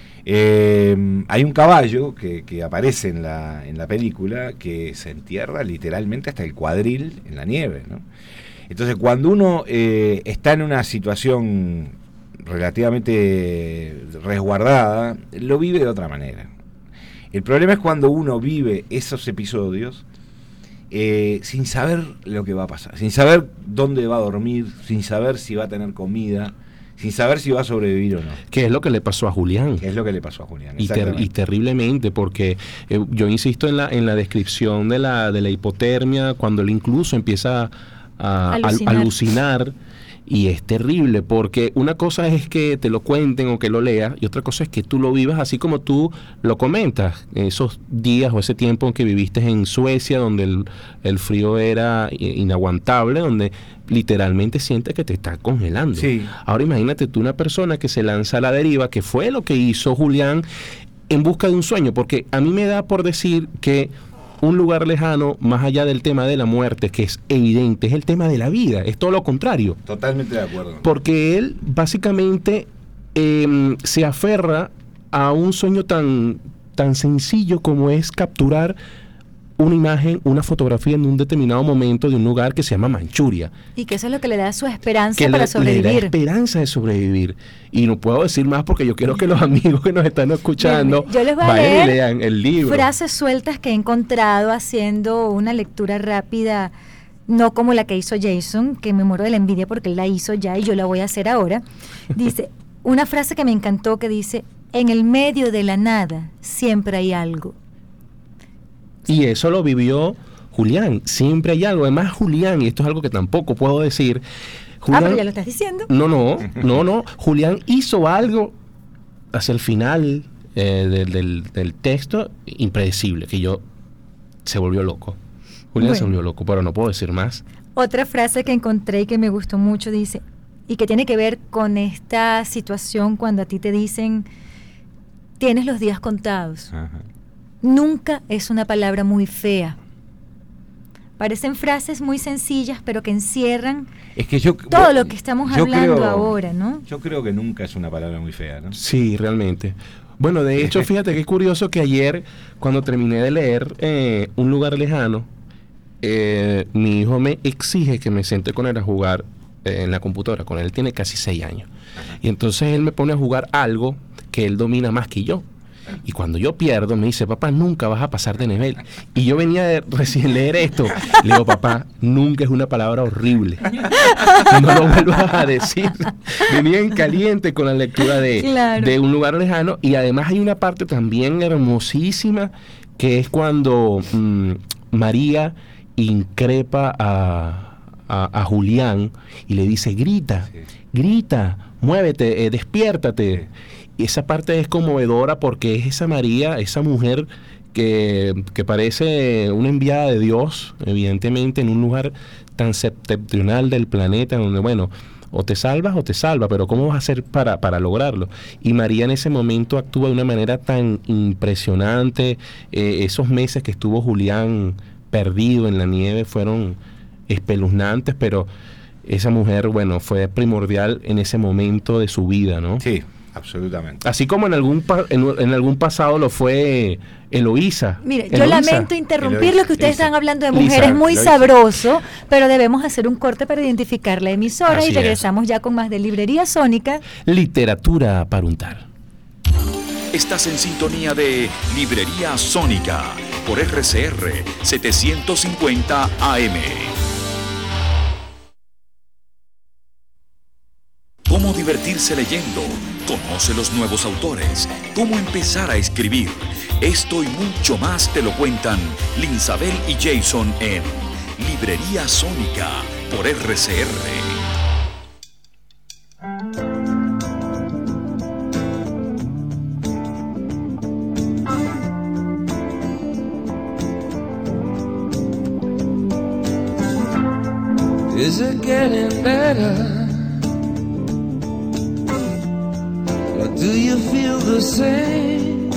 eh, hay un caballo que, que aparece en la, en la película que se entierra literalmente hasta el cuadril en la nieve, ¿no? Entonces, cuando uno eh, está en una situación relativamente resguardada, lo vive de otra manera. El problema es cuando uno vive esos episodios Eh, sin saber lo que va a pasar, sin saber dónde va a dormir, sin saber si va a tener comida, sin saber si va a sobrevivir o no. ¿Qué es lo que le pasó a Julián? ¿Qué es lo que le pasó a Julián? Y, ter y terriblemente, porque eh, yo insisto en la, en la descripción de la, de la hipotermia, cuando él incluso empieza a alucinar. a alucinar, y es terrible, porque una cosa es que te lo cuenten o que lo leas, y otra cosa es que tú lo vivas así como tú lo comentas, esos días o ese tiempo en que viviste en Suecia, donde el, el frío era inaguantable, donde literalmente sientes que te está congelando. Sí. Ahora imagínate tú una persona que se lanza a la deriva, que fue lo que hizo Julián en busca de un sueño, porque a mí me da por decir que un lugar lejano, más allá del tema de la muerte, que es evidente, es el tema de la vida, es todo lo contrario. Totalmente de acuerdo. Porque él básicamente eh, se aferra a un sueño tan, tan sencillo como es capturar una imagen, una fotografía en un determinado momento de un lugar que se llama Manchuria. Y que eso es lo que le da su esperanza que para le, sobrevivir. Le da esperanza de sobrevivir. Y no puedo decir más porque yo quiero que los amigos que nos están escuchando yo les voy a vayan leer y lean el libro. Frases sueltas que he encontrado haciendo una lectura rápida, no como la que hizo Jason, que me muero de la envidia porque él la hizo ya y yo la voy a hacer ahora. Dice, una frase que me encantó que dice, en el medio de la nada siempre hay algo. Y eso lo vivió Julián, siempre hay algo. Además, Julián, y esto es algo que tampoco puedo decir. Julián, ah, pero ya lo estás diciendo. No, no, no, no. Julián hizo algo hacia el final eh, del, del, del texto impredecible, que yo se volvió loco. Julián bueno. se volvió loco, pero no puedo decir más. Otra frase que encontré y que me gustó mucho dice, y que tiene que ver con esta situación cuando a ti te dicen, tienes los días contados. Ajá. Nunca es una palabra muy fea. Parecen frases muy sencillas, pero que encierran es que yo, todo bueno, lo que estamos hablando creo, ahora, ¿no? Yo creo que nunca es una palabra muy fea, ¿no? Sí, realmente. Bueno, de hecho, fíjate que es curioso que ayer, cuando terminé de leer eh, Un lugar lejano, eh, mi hijo me exige que me siente con él a jugar eh, en la computadora. Con él tiene casi seis años. Ajá. Y entonces él me pone a jugar algo que él domina más que yo. Y cuando yo pierdo, me dice, papá, nunca vas a pasar de nivel. Y yo venía de recién leer esto. Le digo, papá, nunca es una palabra horrible. No lo vuelvas a decir. Venía en caliente con la lectura de, claro. de Un lugar lejano. Y además hay una parte también hermosísima, que es cuando mmm, María increpa a, a, a Julián y le dice, grita, sí. grita, muévete, eh, despiértate. Y esa parte es conmovedora porque es esa María, esa mujer que, que parece una enviada de Dios, evidentemente en un lugar tan septentrional del planeta, donde, bueno, o te salvas o te salvas, pero ¿cómo vas a hacer para, para lograrlo? Y María en ese momento actúa de una manera tan impresionante. Eh, esos meses que estuvo Julián perdido en la nieve fueron espeluznantes, pero esa mujer, bueno, fue primordial en ese momento de su vida, ¿no? Sí. Absolutamente. Así como en algún pa en, en algún pasado lo fue Eloísa. Mire, Eloísa. yo lamento interrumpir Eloísa. lo que ustedes Eloísa. están hablando de mujeres, Lisa. muy Eloísa. sabroso, pero debemos hacer un corte para identificar la emisora. Así y regresamos es. ya con más de Librería Sónica. Literatura para untar. Estás en sintonía de Librería Sónica por R C R setecientos cincuenta A M. Cómo divertirse leyendo. Conoce los nuevos autores, cómo empezar a escribir. Esto y mucho más te lo cuentan Linsabel y Jason en Librería Sónica por R C R. Is it getting better? Or do you feel the same?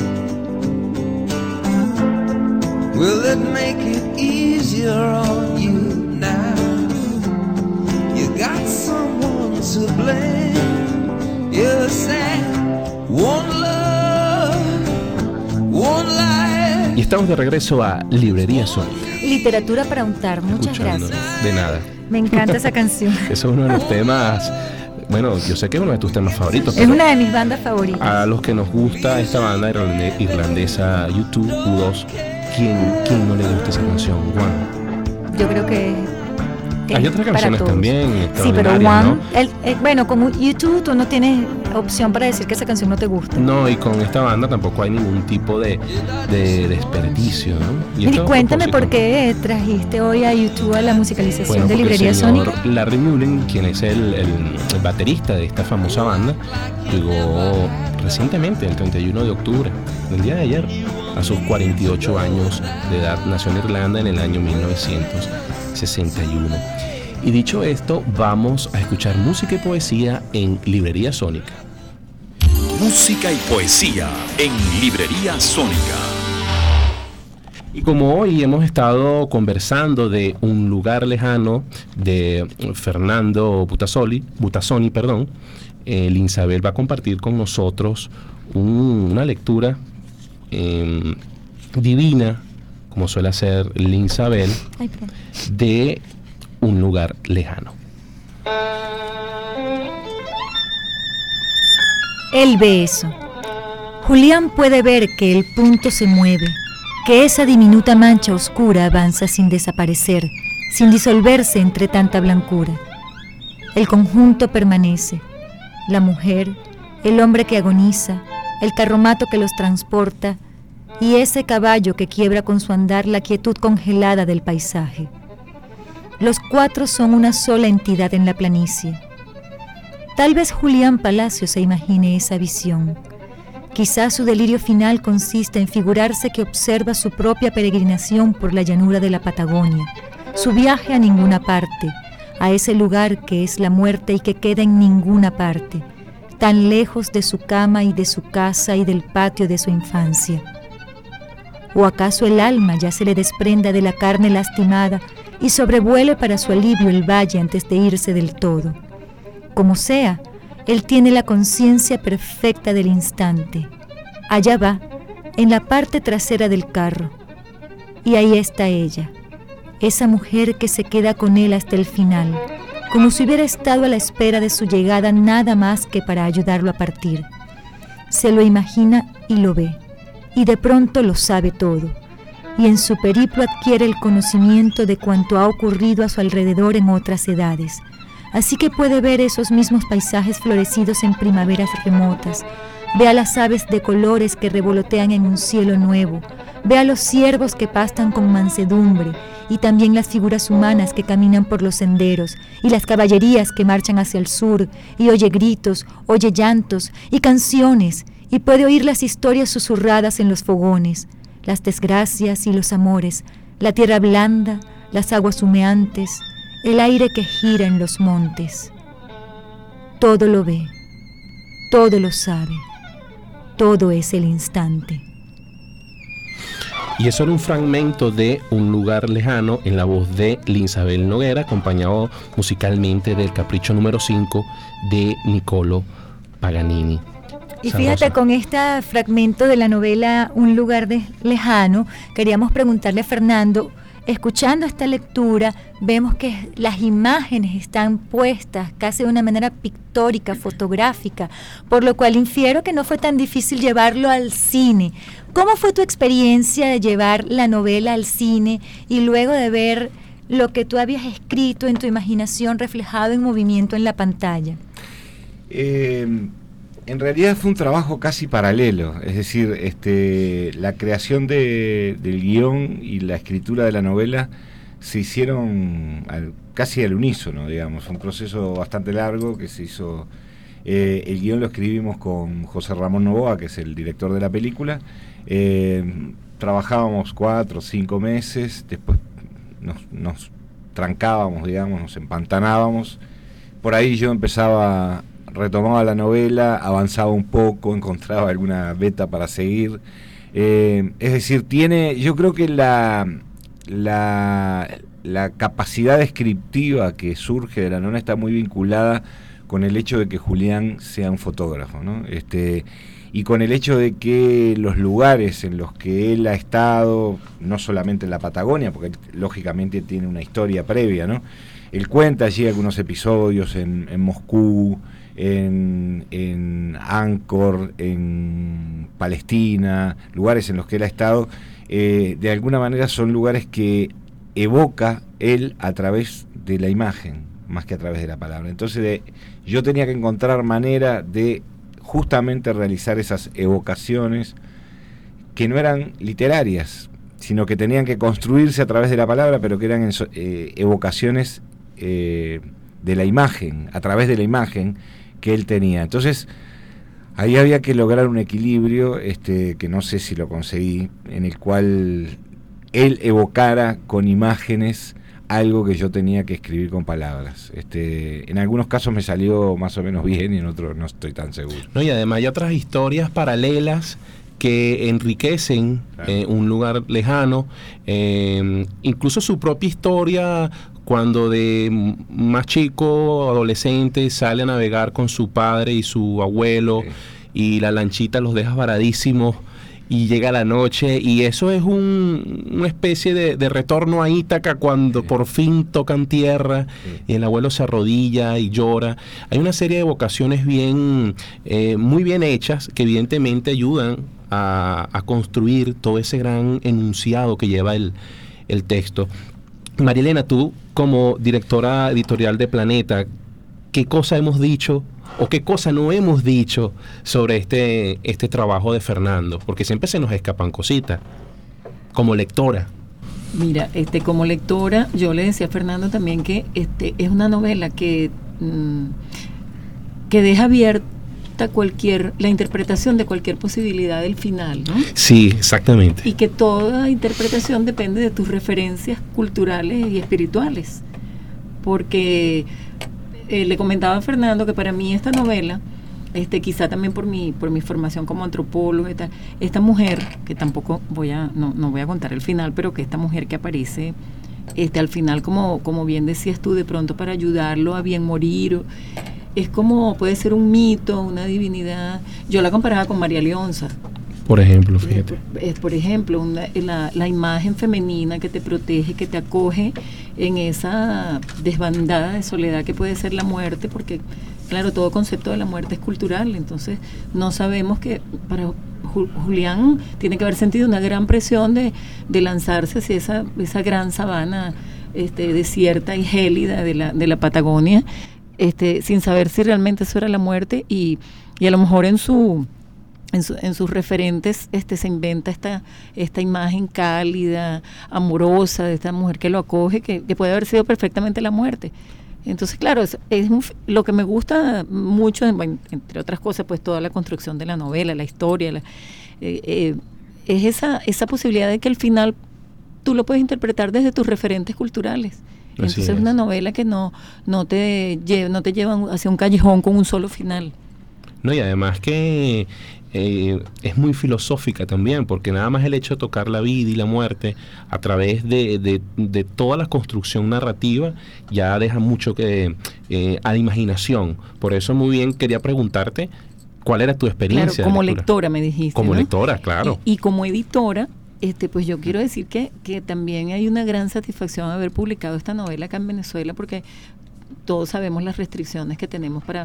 Will it make it easier on you now? You got someone to blame. You said one love, one life. Y estamos de regreso a Librería Sónica. Literatura para untar, muchas Escuchando. gracias. De nada. Me encanta esa canción. Eso es uno de los temas, bueno, yo sé que es uno de tus temas favoritos. Es una de mis bandas favoritas. A los que nos gusta esta banda irlande- irlandesa U dos, U dos, ¿quién, ¿quién no le gusta esa canción? Juan. Yo creo que es Hay otras para canciones todos. también Sí, pero extraordinarias, One, ¿no? el, el- bueno, como YouTube tú no tienes opción para decir que esa canción no te gusta. No, y con esta banda tampoco hay ningún tipo de, de desperdicio, ¿no? Y Y esto a cuéntame propósito. por qué trajiste hoy a YouTube a la musicalización Bueno, de porque Librería el señor Sónica. Larry Mullen, quien es el, el, el baterista de esta famosa banda, llegó recientemente, el treinta y uno de octubre, el día de ayer, a sus cuarenta y ocho años de edad. Nació en Irlanda en el año mil novecientos sesenta y uno. Y dicho esto, vamos a escuchar música y poesía en Librería Sónica. Música y poesía en Librería Sónica. Y como hoy hemos estado conversando de Un lugar lejano de Fernando Butasoli, Butasoni, perdón, eh, Linsabel va a compartir con nosotros un- una lectura eh, divina, como suele hacer Linsabel, Ay, perdón. de Un lugar lejano. Él ve eso. Julián puede ver que el punto se mueve, que esa diminuta mancha oscura avanza sin desaparecer, sin disolverse entre tanta blancura. El conjunto permanece. La mujer, el hombre que agoniza, el carromato que los transporta y ese caballo que quiebra con su andar la quietud congelada del paisaje. Los cuatro son una sola entidad en la planicie. Tal vez Julián Palacio se imagine esa visión. Quizás su delirio final consiste en figurarse que observa su propia peregrinación por la llanura de la Patagonia, su viaje a ninguna parte, a ese lugar que es la muerte y que queda en ninguna parte, tan lejos de su cama y de su casa y del patio de su infancia. ¿O acaso el alma ya se le desprenda de la carne lastimada y sobrevuele para su alivio el valle antes de irse del todo? Como sea, él tiene la conciencia perfecta del instante. Allá va, en la parte trasera del carro. Y ahí está ella, esa mujer que se queda con él hasta el final, como si hubiera estado a la espera de su llegada nada más que para ayudarlo a partir. Se lo imagina y lo ve, y de pronto lo sabe todo, y en su periplo adquiere el conocimiento de cuanto ha ocurrido a su alrededor en otras edades. Así que puede ver esos mismos paisajes florecidos en primaveras remotas, ve a las aves de colores que revolotean en un cielo nuevo, ve a los ciervos que pastan con mansedumbre, y también las figuras humanas que caminan por los senderos, y las caballerías que marchan hacia el sur, y oye gritos, oye llantos, y canciones, y puede oír las historias susurradas en los fogones, las desgracias y los amores, la tierra blanda, las aguas humeantes, el aire que gira en los montes. Todo lo ve, todo lo sabe, todo es el instante. Y eso era un fragmento de Un lugar lejano en la voz de Linsabel Noguera, acompañado musicalmente del Capricho número cinco de Niccolo Paganini. Y Sabroso. fíjate, con este fragmento de la novela Un lugar de lejano, queríamos preguntarle a Fernando, escuchando esta lectura, vemos que las imágenes están puestas casi de una manera pictórica, fotográfica, por lo cual infiero que no fue tan difícil llevarlo al cine. ¿Cómo fue tu experiencia de llevar la novela al cine y luego de ver lo que tú habías escrito en tu imaginación reflejado en movimiento en la pantalla? Eh, en realidad fue un trabajo casi paralelo, es decir, este, la creación de, del guión y la escritura de la novela se hicieron al, casi al unísono, digamos, un proceso bastante largo que se hizo. Eh, el guión lo escribimos con José Ramón Novoa, que es el director de la película. Eh, trabajábamos cuatro o cinco meses, después nos, nos trancábamos, digamos, nos empantanábamos. Por ahí yo empezaba, retomaba la novela, avanzaba un poco, encontraba alguna beta para seguir. Eh, es decir, tiene, yo creo que la, la, la capacidad descriptiva que surge de la novela está muy vinculada con el hecho de que Julián sea un fotógrafo, ¿no? Este, y con el hecho de que los lugares en los que él ha estado, no solamente en la Patagonia, porque él, lógicamente tiene una historia previa, ¿no? Él cuenta allí algunos episodios en, en Moscú, en, en Angkor, en Palestina, lugares en los que él ha estado, eh, de alguna manera son lugares que evoca él a través de la imagen, más que a través de la palabra. Entonces de, yo tenía que encontrar manera de justamente realizar esas evocaciones que no eran literarias, sino que tenían que construirse a través de la palabra, pero que eran eh, evocaciones eh, de la imagen, a través de la imagen que él tenía. Entonces, ahí había que lograr un equilibrio, este, que no sé si lo conseguí, en el cual él evocara con imágenes algo que yo tenía que escribir con palabras. Este, en algunos casos me salió más o menos bien y en otros no estoy tan seguro. No, y además hay otras historias paralelas que enriquecen claro. eh, un lugar lejano, eh, incluso su propia historia cuando de más chico, adolescente, sale a navegar con su padre y su abuelo, sí. y la lanchita los deja varadísimos y llega la noche, y eso es un, una especie de, de retorno a Ítaca cuando sí. por fin tocan tierra, sí. y el abuelo se arrodilla y llora. Hay una serie de evocaciones bien, eh, muy bien hechas que evidentemente ayudan a, a construir todo ese gran enunciado que lleva el, el texto. María Elena, tú como directora editorial de Planeta, ¿qué cosa hemos dicho o qué cosa no hemos dicho sobre este, este trabajo de Fernando? Porque siempre se nos escapan cositas, como lectora. Mira, este, como lectora, yo le decía a Fernando también que este, es una novela que, mmm, que deja abierta cualquier, la interpretación de cualquier posibilidad del final, ¿no? Sí, exactamente. Y que toda interpretación depende de tus referencias culturales y espirituales. Porque eh, le comentaba a Fernando que para mí esta novela, este, quizá también por mi, por mi formación como antropólogo y tal, esta mujer, que tampoco voy a, no, no voy a contar el final, pero que esta mujer que aparece este, al final, como, como bien decías tú, de pronto para ayudarlo a bien morir, o, es como, puede ser un mito, una divinidad. Yo la comparaba con María Leonza. Por ejemplo, fíjate. Es, por ejemplo, una, la, la imagen femenina que te protege, que te acoge en esa desbandada de soledad que puede ser la muerte, porque, claro, todo concepto de la muerte es cultural, entonces no sabemos que para Julián tiene que haber sentido una gran presión de, de lanzarse hacia esa, esa gran sabana este, desierta y gélida de la, de la Patagonia, Este, sin saber si realmente eso era la muerte, y, y a lo mejor en su en, su, en sus referentes este, se inventa esta, esta imagen cálida, amorosa de esta mujer que lo acoge, que, que puede haber sido perfectamente la muerte. Entonces, claro, es, es un, lo que me gusta mucho, bueno, entre otras cosas, pues toda la construcción de la novela, la historia, la, eh, eh, es esa, esa posibilidad de que al final tú lo puedes interpretar desde tus referentes culturales. Entonces es una novela que no, no te lleva, no te lleva hacia un callejón con un solo final. No, y además que eh, es muy filosófica también, porque nada más el hecho de tocar la vida y la muerte a través de, de, de toda la construcción narrativa ya deja mucho que eh, a la imaginación. Por eso muy bien quería preguntarte cuál era tu experiencia. Claro, como lectora me dijiste, Como ¿no? lectora, claro. Y, y como editora, Este, pues yo quiero decir que, que también hay una gran satisfacción haber publicado esta novela acá en Venezuela, porque todos sabemos las restricciones que tenemos para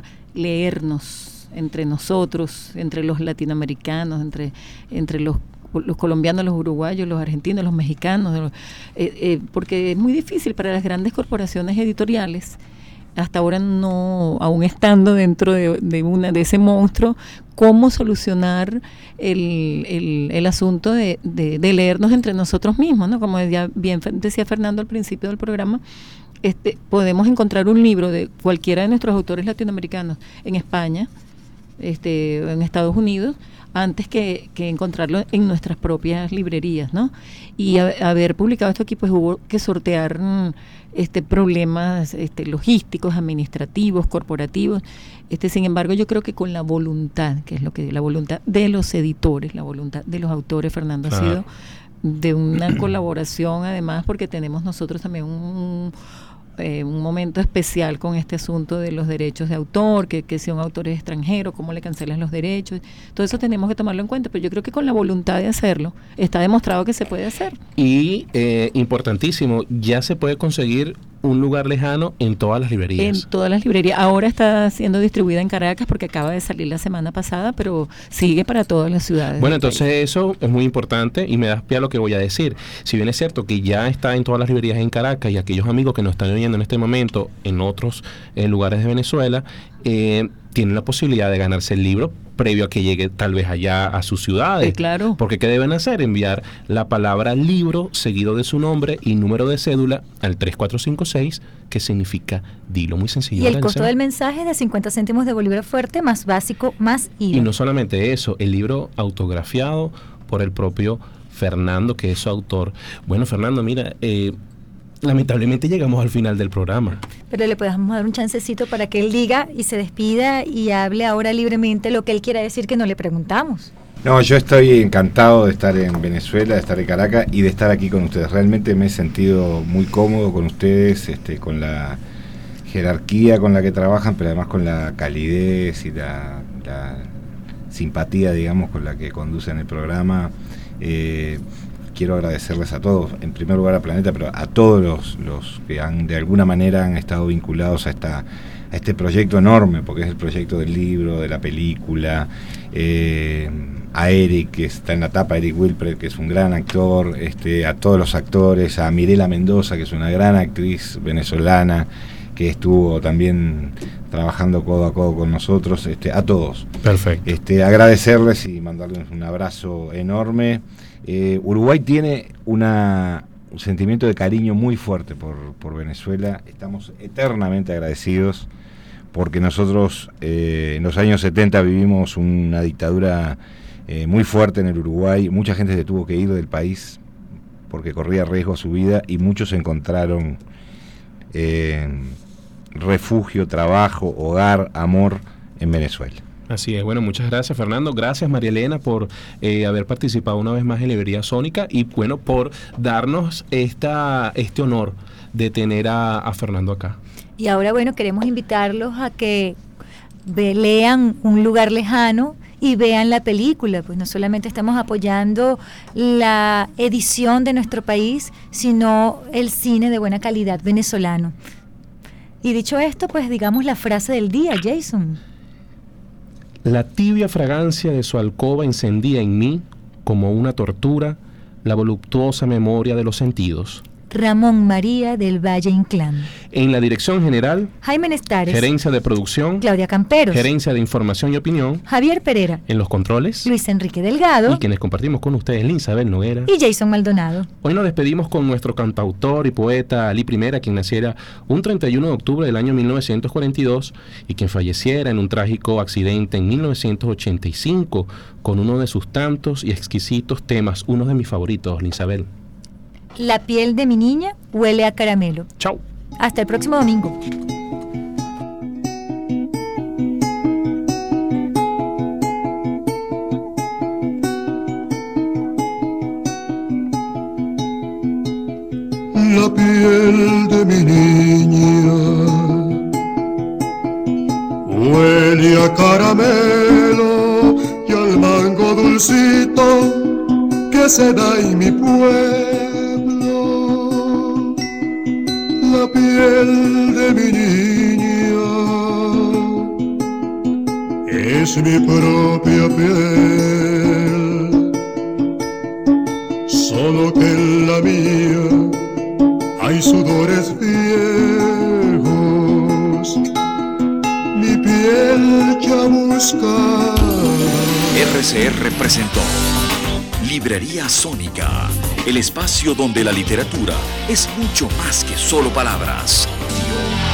leernos entre nosotros, entre los latinoamericanos, entre, entre los, los colombianos, los uruguayos, los argentinos, los mexicanos, los, eh, eh, porque es muy difícil para las grandes corporaciones editoriales, hasta ahora no, aún estando dentro de, de una de ese monstruo, cómo solucionar el, el, el asunto de, de, de leernos entre nosotros mismos, ¿no? Como ya bien decía Fernando al principio del programa, este, podemos encontrar un libro de cualquiera de nuestros autores latinoamericanos en España, este, en Estados Unidos, antes que, que encontrarlo en nuestras propias librerías, ¿no? Y a, haber publicado esto aquí, pues hubo que sortear mm, este problemas este, logísticos, administrativos, corporativos. Este, sin embargo, yo creo que con la voluntad, que es lo que la voluntad de los editores, la voluntad de los autores, Fernando, ha sido de una colaboración, además, porque tenemos nosotros también un Eh, un momento especial con este asunto de los derechos de autor, que, que si un autor es extranjero, cómo le cancelan los derechos, todo eso tenemos que tomarlo en cuenta, pero yo creo que con la voluntad de hacerlo, está demostrado que se puede hacer. Y eh, importantísimo, ya se puede conseguir un lugar lejano en todas las librerías. En todas las librerías. Ahora está siendo distribuida en Caracas porque acaba de salir la semana pasada, pero sigue para todas las ciudades. Bueno, entonces eso es muy importante y me das pie a lo que voy a decir. Si bien es cierto que ya está en todas las librerías en Caracas y aquellos amigos que nos están oyendo en este momento en otros eh, lugares de Venezuela, eh, tienen la posibilidad de ganarse el libro previo a que llegue tal vez allá a sus ciudades. Eh, claro. Porque ¿qué deben hacer? Enviar la palabra libro seguido de su nombre y número de cédula al tres cuatro cinco seis, que significa dilo, muy sencillo. Y el costo del mensaje es de cincuenta céntimos de bolívar fuerte, más básico, más I V A. Y no solamente eso, el libro autografiado por el propio Fernando, que es su autor. Bueno, Fernando, mira, eh, lamentablemente llegamos al final del programa. Pero le podemos dar un chancecito para que él diga y se despida y hable ahora libremente lo que él quiera decir, que no le preguntamos. No, yo estoy encantado de estar en Venezuela, de estar en Caracas y de estar aquí con ustedes. Realmente me he sentido muy cómodo con ustedes, este, con la jerarquía con la que trabajan, pero además con la calidez y la, la simpatía, digamos, con la que conducen el programa. Eh, quiero agradecerles a todos, en primer lugar a Planeta, pero a todos los, los que han de alguna manera han estado vinculados a esta a este proyecto enorme, porque es el proyecto del libro, de la película, eh, a Eric, que está en la tapa, Eric Wilpret, que es un gran actor, este, a todos los actores, a Mirela Mendoza, que es una gran actriz venezolana, que estuvo también trabajando codo a codo con nosotros, este, a todos. Perfecto. Este, agradecerles y mandarles un abrazo enorme. Eh, Uruguay tiene una, un sentimiento de cariño muy fuerte por, por Venezuela. Estamos eternamente agradecidos porque nosotros eh, en los años setenta vivimos una dictadura eh, muy fuerte en el Uruguay. Mucha gente se tuvo que ir del país porque corría riesgo a su vida y muchos encontraron eh, refugio, trabajo, hogar, amor en Venezuela. Así es, bueno, muchas gracias Fernando, gracias María Elena por eh, haber participado una vez más en Librería Sónica y bueno, por darnos esta este honor de tener a, a Fernando acá. Y ahora bueno, queremos invitarlos a que ve, lean Un lugar lejano y vean la película, pues no solamente estamos apoyando la edición de nuestro país, sino el cine de buena calidad venezolano. Y dicho esto, pues digamos la frase del día, Jason. La tibia fragancia de su alcoba encendía en mí, como una tortura, la voluptuosa memoria de los sentidos. Ramón María del Valle Inclán. En la dirección general, Jaime Nestares. Gerencia de producción, Claudia Camperos. Gerencia de información y opinión, Javier Pereira. En los controles, Luis Enrique Delgado. Y quienes compartimos con ustedes, Linsabel Noguera y Jason Maldonado. Hoy nos despedimos con nuestro cantautor y poeta Ali Primera, quien naciera un treinta y uno de octubre del año mil novecientos cuarenta y dos y quien falleciera en un trágico accidente en mil novecientos ochenta y cinco con uno de sus tantos y exquisitos temas, uno de mis favoritos, Linsabel. La piel de mi niña huele a caramelo. Chau. Hasta el próximo domingo. La piel de mi niña huele a caramelo y al mango dulcito que se da en mi pueblo. La piel de mi niña es mi propia piel, solo que en la mía hay sudores viejos, mi piel chamuscada. R C R presentó Librería Sónica, el espacio donde la literatura es mucho más que solo palabras. Dios.